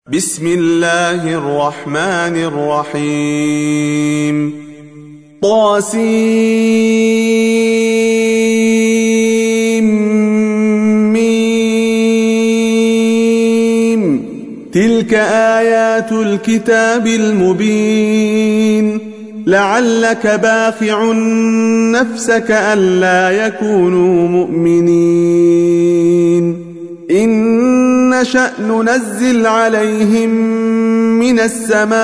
بسم الله الرحمن الرحيم طاسيم تلك آيات الكتاب المبين لعلك باخع نفسك ألا يكونوا مؤمنين إن نشأ ننزل عليهم من السماء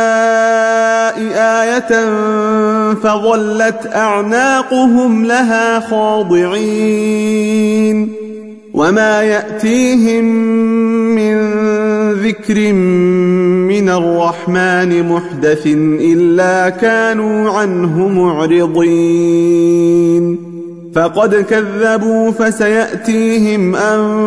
آية فظلت أعناقهم لها خاضعين وما يأتيهم من ذكر من الرحمن محدث إلا كانوا عنه معرضين فقد كذبوا فسيأتيهم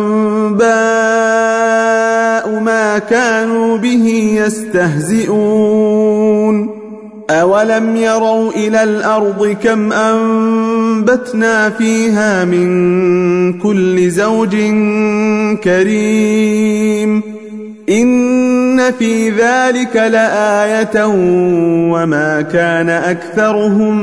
أنباء ما كانوا به يستهزئون أولم يروا إلى الأرض كم أنبتنا فيها من كل زوج كريم إن في ذلك لآية وما كان أكثرهم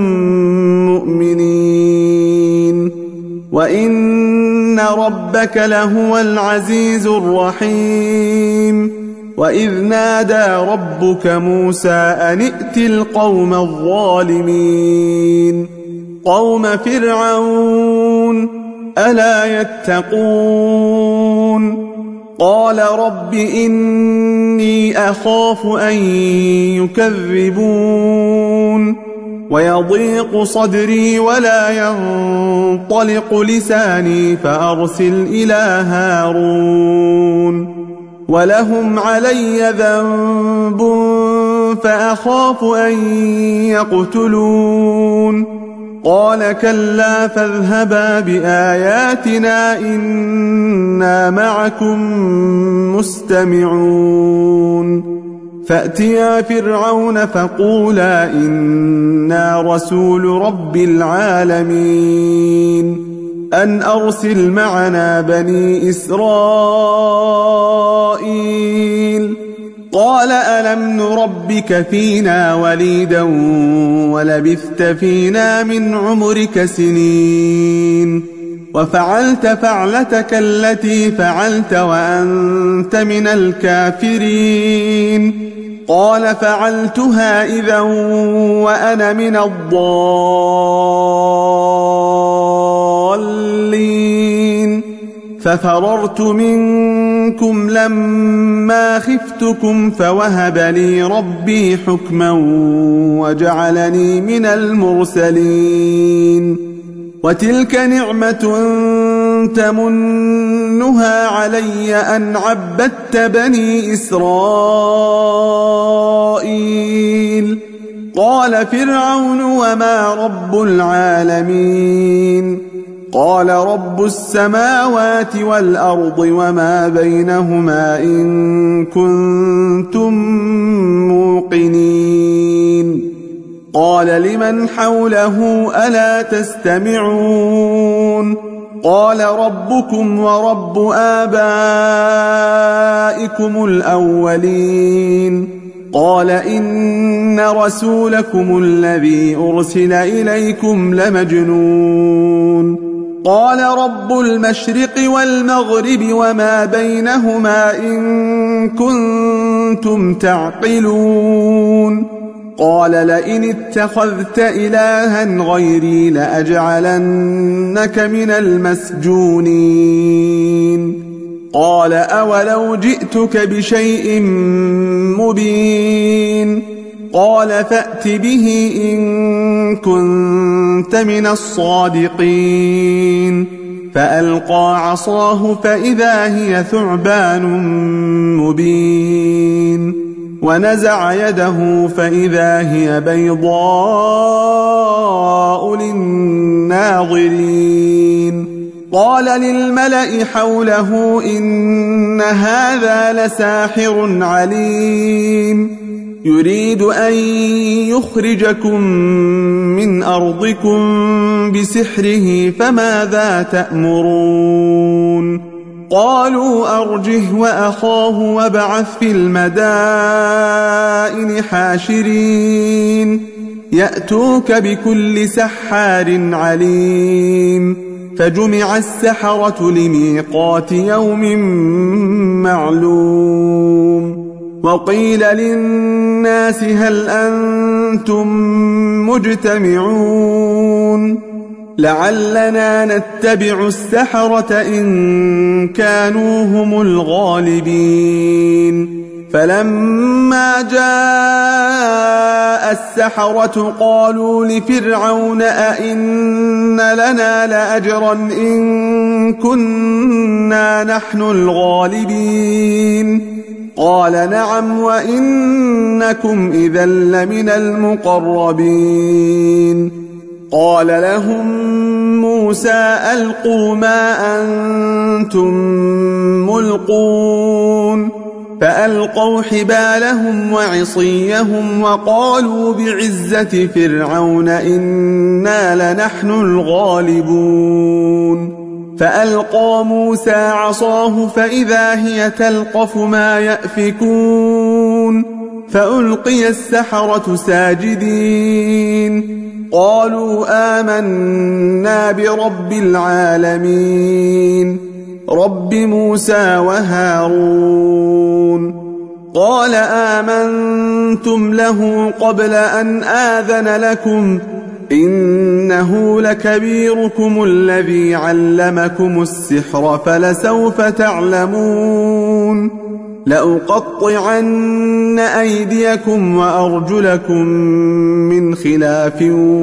مؤمنين وإن ربك لهو العزيز الرحيم وإذ نادى ربك موسى أن ائت القوم الظالمين قوم فرعون ألا يتقون قال رب إني أخاف أن يكذبون ويضيق صدري ولا ينطلق لساني فأرسل إلى هارون ولهم علي ذنب فأخاف أن يقتلون قال كلا فاذهبا بآياتنا إنا معكم مستمعون فأتيا فرعون فقولا إنا رسول رب العالمين أن أرسل معنا بني إسرائيل قال ألم نربك فينا وليدا ولبثت فينا من عمرك سنين وفعلت فعلتك التي فعلت وأنت من الكافرين قال فعلتها إذا وأنا من الضالين ففررت منكم لما خفتكم فوهب لي ربي حكما وجعلني من المرسلين وتلك نعمة تمنها علي أن عبدت بني إسرائيل قال فرعون وما رب العالمين قال رب السماوات والأرض وما بينهما إن كنتم موقنين قال لمن حوله ألا تستمعون قال ربكم ورب آبائكم الأولين قال إن رسولكم الذي أرسل إليكم لمجنون قال رب المشرق والمغرب وما بينهما إن كنتم تعقلون قال لئن اتخذت إلها غيري لأجعلنك من المسجونين قال أولو جئتك بشيء مبين قال فأت به إن كنت من الصادقين فألقى عصاه فإذا هي ثعبان مبين ونزع يده فإذا هي بيضاء للناظرين قال للملأ حوله إن هذا لساحر عليم يريد أن يخرجكم من أرضكم بسحره فماذا تأمرون قالوا أرجه وأخاه وابعث في المدائن حاشرين يأتوك بكل سحار عليم فجمع السحرة لميقات يوم معلوم وقيل للناس هل أنتم مجتمعون لعلنا نتبع السحرة إن كانوا هم الغالبين فلما جاء السحرة قالوا لفرعون أئن لنا لأجرا إن كنا نحن الغالبين قال نعم وإنكم إذا لمن المقربين قال لهم موسى ألقوا ما أنتم ملقون فألقوا حبالهم وعصيهم وقالوا بعزة فرعون إنا لنحن الغالبون فألقى موسى عصاه فإذا هي تلقف ما يأفكون فألقي السحرة ساجدين قالوا آمنا برب العالمين رب موسى وهارون قال آمنتم له قبل أن آذن لكم إنه لكبيركم الذي علمكم السحر فلسوف تعلمون لأقطعن أيديكم وأرجلكم من خلاف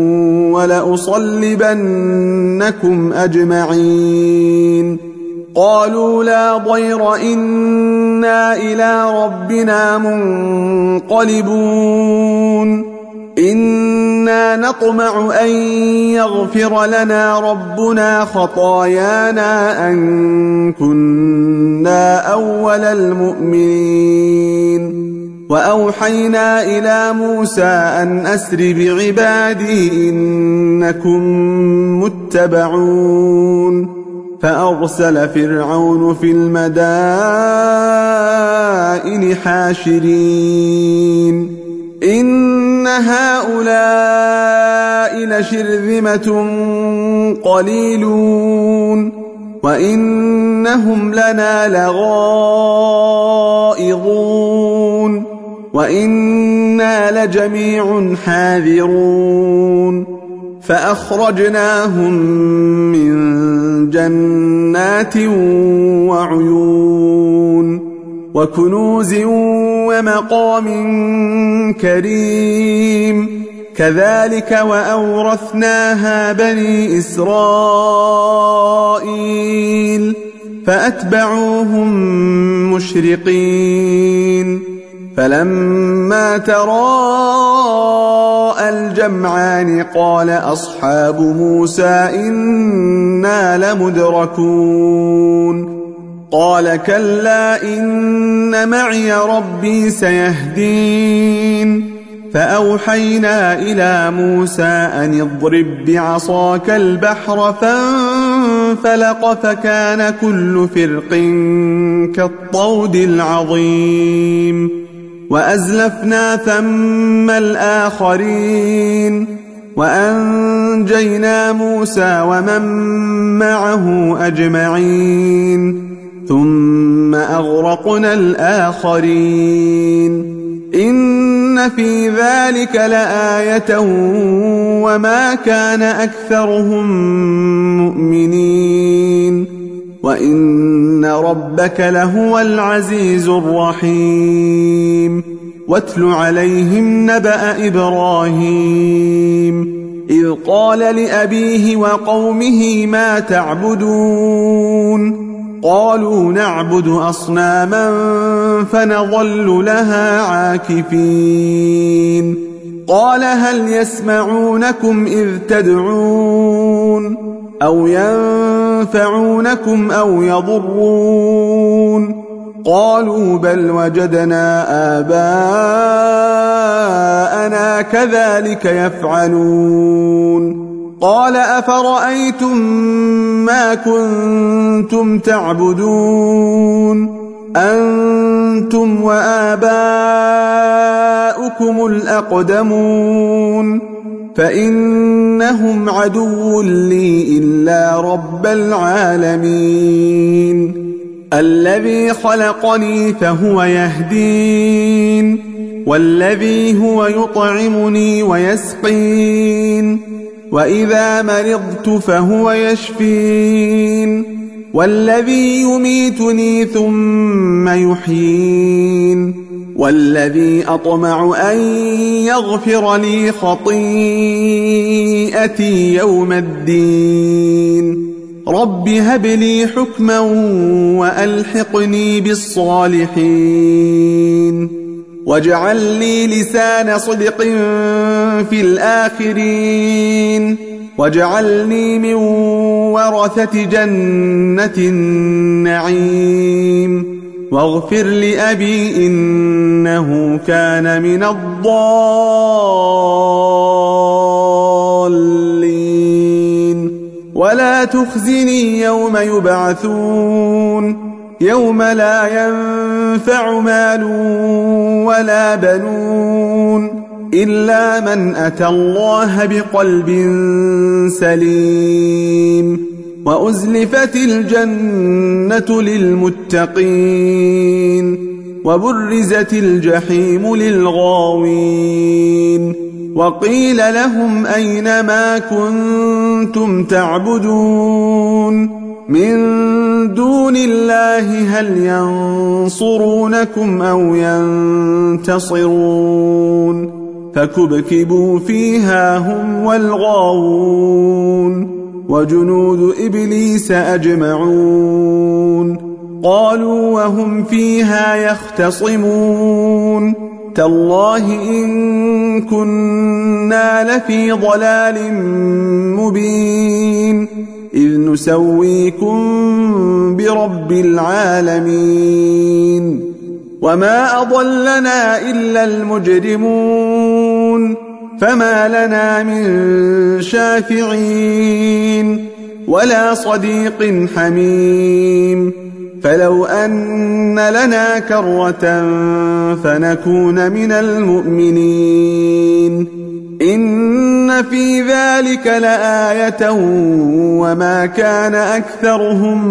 ولأصلبنكم أجمعين قالوا لا ضير إنا إلى ربنا منقلبون إنا نطمع أن يغفر لنا ربنا خطايانا أن كنا أول المؤمنين وأوحينا إلى موسى أن أسر بعبادي إنكم متبعون فأرسل فرعون في المدائن حاشرين إن هؤلاء لشرذمة قليلون وإنهم لنا لغائظون وإنا لجميع حاذرون فأخرجناهم من جنات وعيون وكنوز ومقام كريم كذلك وأورثناها بني إسرائيل فأتبعوهم مشرقين فلما تراءى الجمعان قال أصحاب موسى إنا لمدركون قال كلا إن معي ربي سيهدين فأوحينا إلى موسى أن اضرب بعصاك البحر فانفلق فكان كل فرق كالطود العظيم وأزلفنا ثم الآخرين وأنجينا موسى ومن معه أجمعين ثم أغرقنا الآخرين إن في ذلك لآية وما كان أكثرهم مؤمنين وإن ربك لهو العزيز الرحيم واتل عليهم نبأ إبراهيم إذ قال لأبيه وقومه ما تعبدون قالوا نعبد أصناما فنظل لها عاكفين قال هل يسمعونكم إذ تدعون أو ينفعونكم أو يضرون قالوا بل وجدنا آباءنا كذلك يفعلون قال أفرأيتم ما كنتم تعبدون أنتم وآباؤكم الأقدمون فإنهم عدو لي إلا رب العالمين الذي خلقني فهو يهدين والذي هو يطعمني ويسقين وإذا مرضت فهو يشفين والذي يميتني ثم يحيين والذي أطمع أن يغفر لي خطيئتي يوم الدين رب هب لي حكما وألحقني بالصالحين واجعل لي لسان صدق في الآخرين واجعلني من ورثة جنة النعيم واغفر لأبي إنه كان من الضالين ولا تخزني يوم يبعثون يوم لا ينفع مال ولا بنون إلا من أتى الله بقلب سليم وأزلفت الجنة للمتقين وبرزت الجحيم للغاوين وقيل لهم أين ما كنتم تعبدون من دون الله هل ينصرونكم أو ينتصرون فكبكبوا فيها هم والغاوون وجنود إبليس أجمعون قالوا وهم فيها يختصمون تالله إن كنا لفي ضلال مبين إذ نسويكم برب العالمين وما أضلنا إلا المجرمون فما لنا من شافعين ولا صديق حميم فلو أن لنا كرة فنكون من المؤمنين إن في ذلك لآية وما كان أكثرهم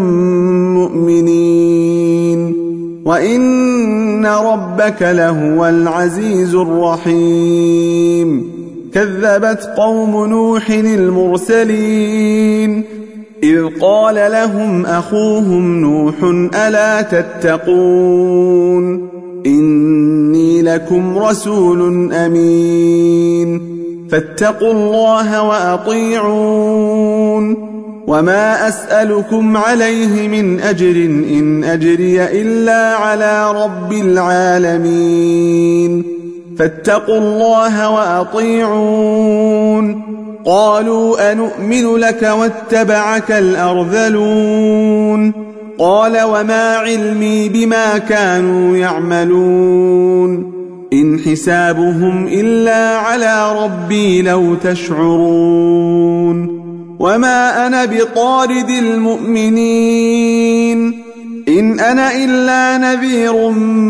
مؤمنين وإن ربك لهو العزيز الرحيم كذبت قوم نوح المرسلين إذ قال لهم أخوهم نوح ألا تتقون إني لكم رسول أمين فاتقوا الله وأطيعون وما أسألكم عليه من أجر إن أجري إلا على رب العالمين فاتقوا الله وأطيعون قالوا أنؤمن لك واتبعك الأرذلون قال وما علمي بما كانوا يعملون إن حسابهم إلا على ربي لو تشعرون وما أنا بطارد المؤمنين إن أنا إلا نذير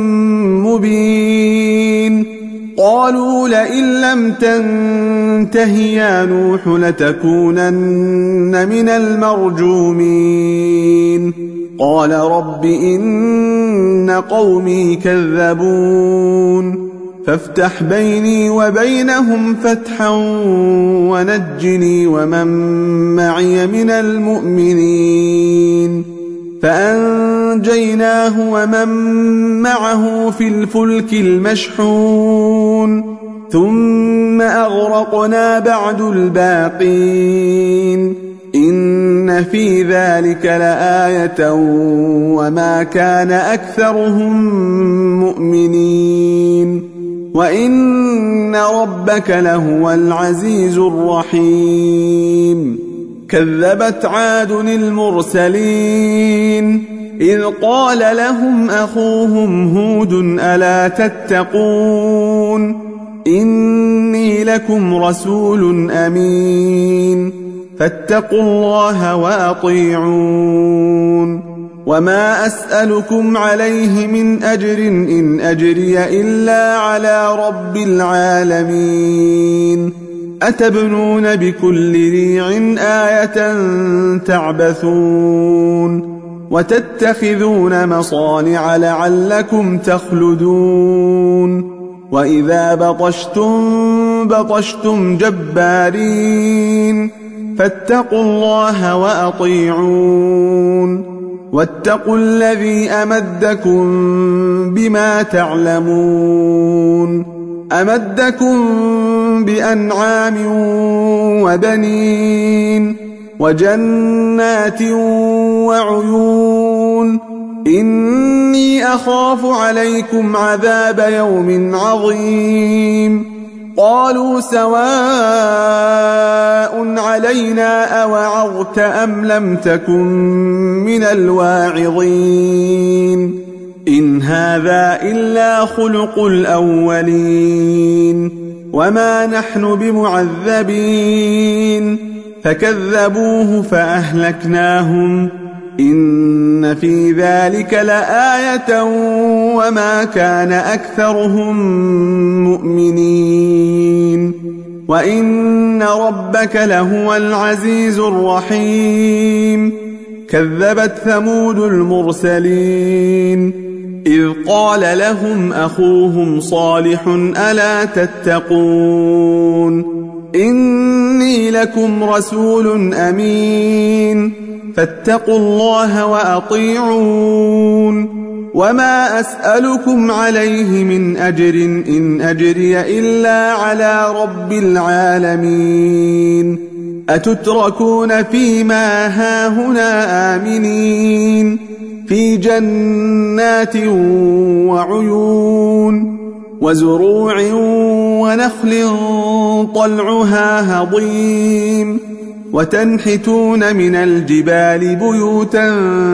مبين قالوا لئن لم تنته يا نوح لتكونن من المرجومين قال رب إن قومي كذبون فافتح بيني وبينهم فتحا ونجني ومن معي من المؤمنين فأنجيناه ومن معه في الفلك المشحون ثم أغرقنا بعد الباقين إن في ذلك لآية وما كان أكثرهم مؤمنين وإن ربك لهو العزيز الرحيم كذبت عاد المرسلين إذ قال لهم أخوهم هود ألا تتقون إني لكم رسول أمين فاتقوا الله وأطيعون وما أسألكم عليه من أجر إن أجري إلا على رب العالمين أتبنون بكل ريع آية تعبثون وتتخذون مصانع لعلكم تخلدون وإذا بطشتم جبارين فاتقوا الله وأطيعون واتقوا الذي أمدكم بما تعلمون أمدكم بأنعام وبنين وجنات وعيون إني أخاف عليكم عذاب يوم عظيم قالوا سواء علينا أوعظت أم لم تكن من الواعظين إن هذا إلا خلق الأولين وما نحن بمعذبين فكذبوه فأهلكناهم إن في ذلك لآية وما كان أكثرهم مؤمنين وإن ربك لهو العزيز الرحيم كذبت ثمود المرسلين إذ قال لهم أخوهم صالح ألا تتقون إني لكم رسول أمين فاتقوا الله وأطيعون وما أسألكم عليه من أجر إن أجري إلا على رب العالمين أتتركون فيما هاهنا آمنين في جنات وعيون وزروع ونخل طلعها هضيم وتنحتون من الجبال بيوتا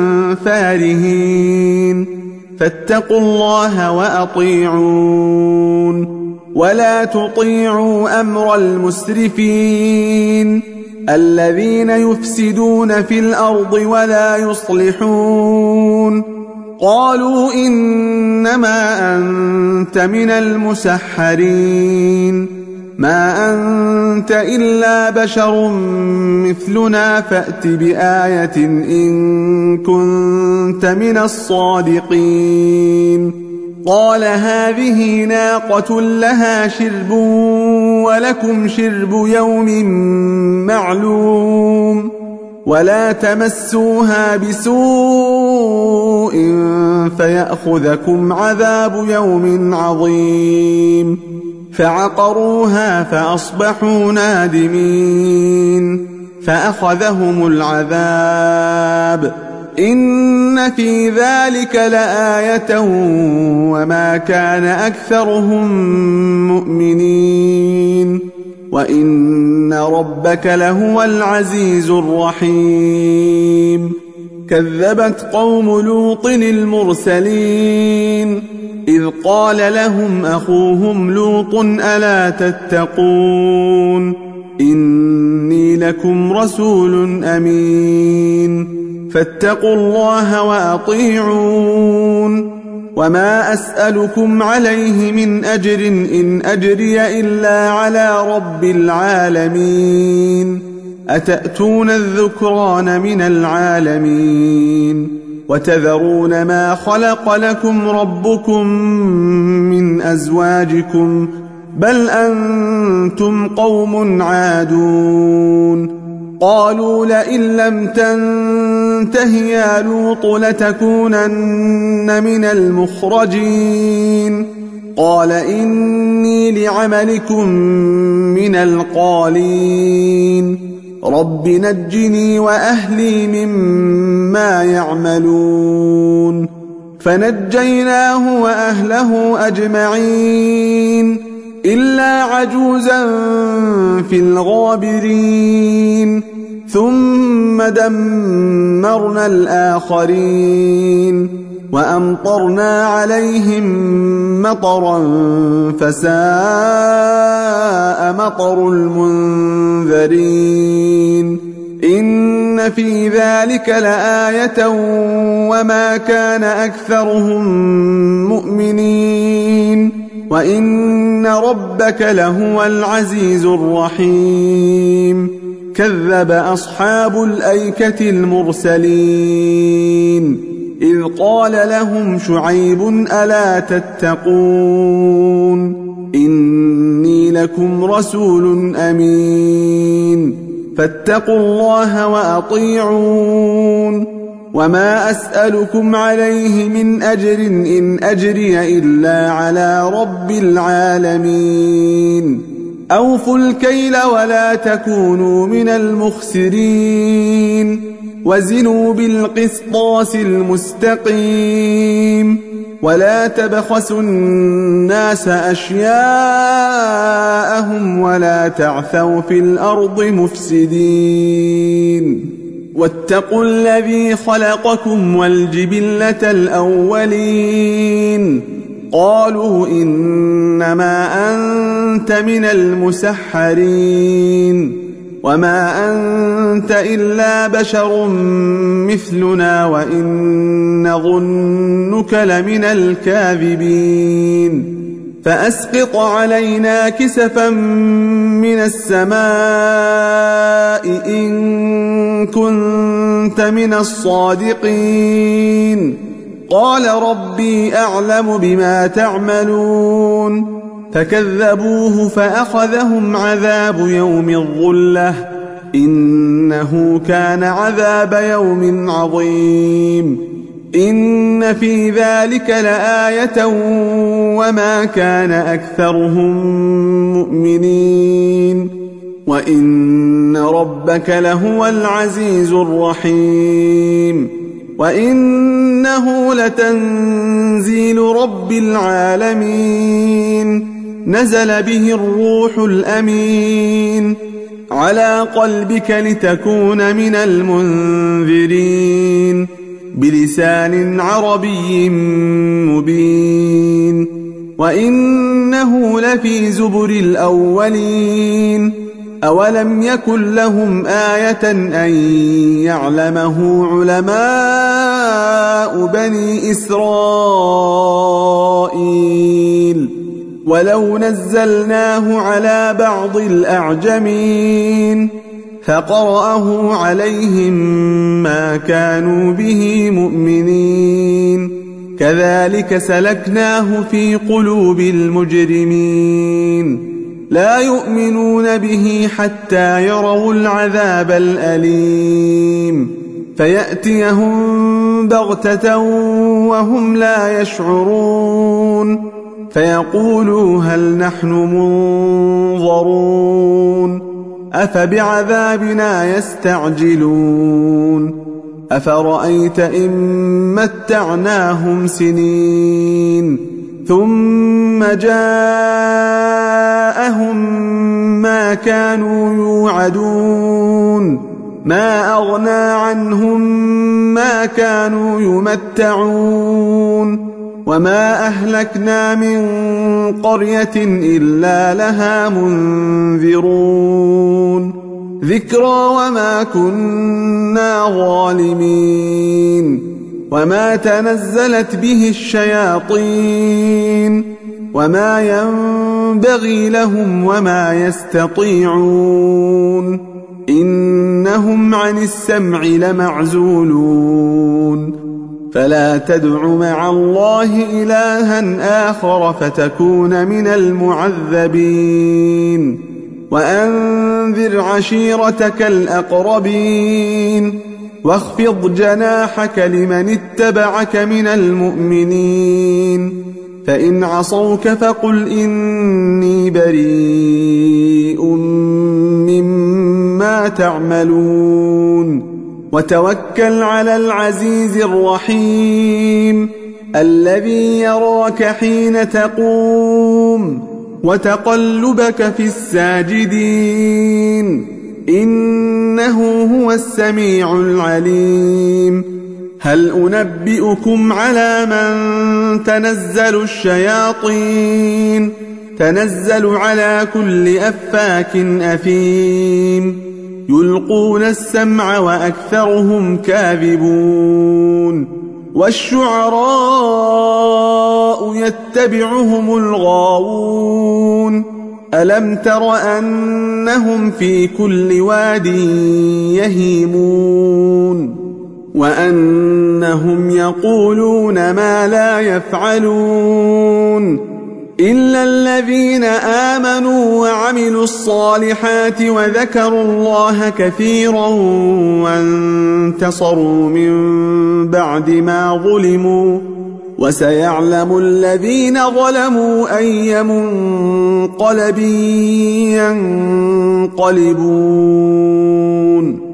فارهين فاتقوا الله وأطيعون ولا تطيعوا أمر المسرفين الذين يفسدون في الأرض ولا يصلحون قالوا إنما أنت من المسحرين ما أنت إلا بشر مثلنا فأت بآية إن كنت من الصادقين قال هذه ناقة لها شرب ولكم شرب يوم معلوم ولا تمسوها بسوء فيأخذكم عذاب يوم عظيم فعقروها فأصبحوا نادمين فأخذهم العذاب إن في ذلك لآية وما كان أكثرهم مؤمنين وإن ربك لهو العزيز الرحيم كذبت قوم لوط المرسلين إذ قال لهم أخوهم لوط ألا تتقون إني لكم رسول أمين فاتقوا الله وأطيعون وما أسألكم عليه من أجر إن أجري إلا على رب العالمين أتأتون الذكران من العالمين وتذرون ما خلق لكم ربكم من أزواجكم بل أنتم قوم عادون قالوا لئن لم تنته يا لوط لتكونن من المخرجين قال إني لعملكم من القالين رب نجني وأهلي مما يعملون فنجيناه وأهله أجمعين إلا عجوزا في الغابرين ثم دمرنا الآخرين وأمطرنا عليهم مطرا فساء مطر المنذرين إن في ذلك لآية وما كان أكثرهم مؤمنين وإن ربك لهو العزيز الرحيم كذب أصحاب الأيكة المرسلين إذ قال لهم شعيب ألا تتقون إني لكم رسول أمين فاتقوا الله وأطيعون وما أسألكم عليه من أجر إن أجري إلا على رب العالمين أوفوا الكيل ولا تكونوا من المخسرين وزنوا بالقسطاس المستقيم ولا تبخسوا الناس أشياءهم ولا تعثوا في الأرض مفسدين واتقوا الذي خلقكم والجبلة الأولين قالوا إنما أنت من المسحرين وما أنت إلا بشر مثلنا وإن نظنك لمن الكاذبين فأسقط علينا كسفا من السماء إن كنت من الصادقين قال ربي أعلم بما تعملون فكذبوه فأخذهم عذاب يوم الظلة إنه كان عذاب يوم عظيم إن في ذلك لآية وما كان أكثرهم مؤمنين وإن ربك لهو العزيز الرحيم وإنه لتنزيل رب العالمين نزل به الروح الأمين على قلبك لتكون من المنذرين بلسان عربي مبين وإنه لفي زبر الأولين أولم يكن لهم آية أن يعلمه علماء بني إسرائيل ولو نزلناه على بعض الأعجمين فقرأه عليهم ما كانوا به مؤمنين كذلك سلكناه في قلوب المجرمين لا يؤمنون به حتى يروا العذاب الأليم فيأتيهم بغتة وهم لا يشعرون فيقولوا هل نحن منظرون أفبعذابنا يستعجلون أفرأيت إن متعناهم سنين ثم جاءهم ما كانوا يوعدون ما أغنى عنهم ما كانوا يمتعون وما أهلكنا من قرية إلا لها منذرون ذكرى وما كنا ظالمين وما تنزلت به الشياطين وما ينبغي لهم وما يستطيعون إنهم عن السمع لمعزولون فلا تدع مع الله إلها آخر فتكون من المعذبين وأنذر عشيرتك الأقربين واخفض جناحك لمن اتبعك من المؤمنين فإن عصوك فقل إني بريء مما تعملون وتوكل على العزيز الرحيم الذي يراك حين تقوم وتقلبك في الساجدين إنه هو السميع العليم هل أنبئكم على من تنزل الشياطين تنزل على كل أفاك أثيم يلقون السمع وأكثرهم كاذبون والشعراء يتبعهم الغاوون ألم تر أنهم في كل واد يهيمون وأنهم يقولون ما لا يفعلون إلا الذين آمنوا وعملوا الصالحات وذكروا الله كثيرا وانتصروا من بعد ما ظلموا وسيعلم الذين ظلموا أي منقلب ينقلبون